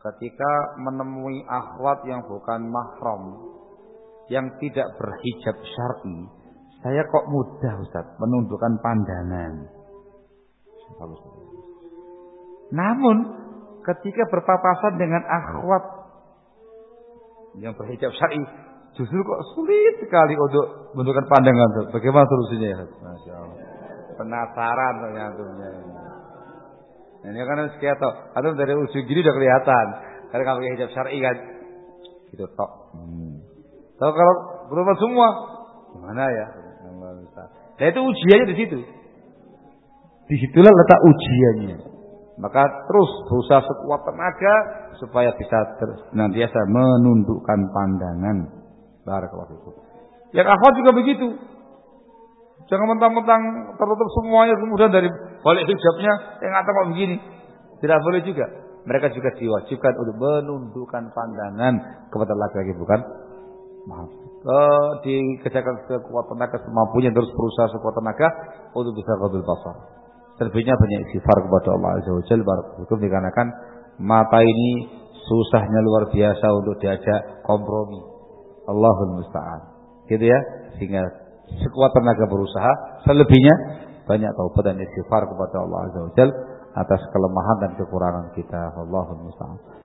ketika menemui akhwat yang bukan mahram, yang tidak berhijab syar'i, saya kok mudah Ustaz menundukkan pandangan. Namun ketika berpapasan dengan akhwat yang berhijab syar'i, justru kok sulit sekali untuk menundukkan pandangan. Bagaimana solusinya ya? Masya Allah. Penasaran ternyata. Ini kan harus kelihatan. Atau dari ujung gini udah kelihatan. Karena kalau pakai hijab syar'i kan, gitu tok. Tahu kalau berubah semua, gimana ya? Nah itu ujiannya di situ. Disitulah letak ujiannya. Maka terus berusaha sekuat tenaga supaya bisa senantiasa menundukkan pandangan. Barakallahu fikum. Yang akhwat juga begitu. Jangan mentang-mentang tertutup semuanya kemudian dari balik hijabnya yang kata kok begini. Tidak boleh juga. Mereka juga diwajibkan untuk menundukkan pandangan kepada laki-laki, bukan? Maaf. Dikerjakan sekuat tenaga semampunya, terus berusaha sekuat tenaga untuk bisa qadul basar. Selebihnya banyak istighfar kepada Allah Azza wa Jalla. Barakallahu dikarenakan mata ini susahnya luar biasa untuk diajak kompromi. Allahul musta'an. Gitu ya. Sehingga sekuat tenaga berusaha, selebihnya banyak taubat dan istighfar kepada Allah Azza wa Jalla atas kelemahan dan kekurangan kita. Allahul musta'an.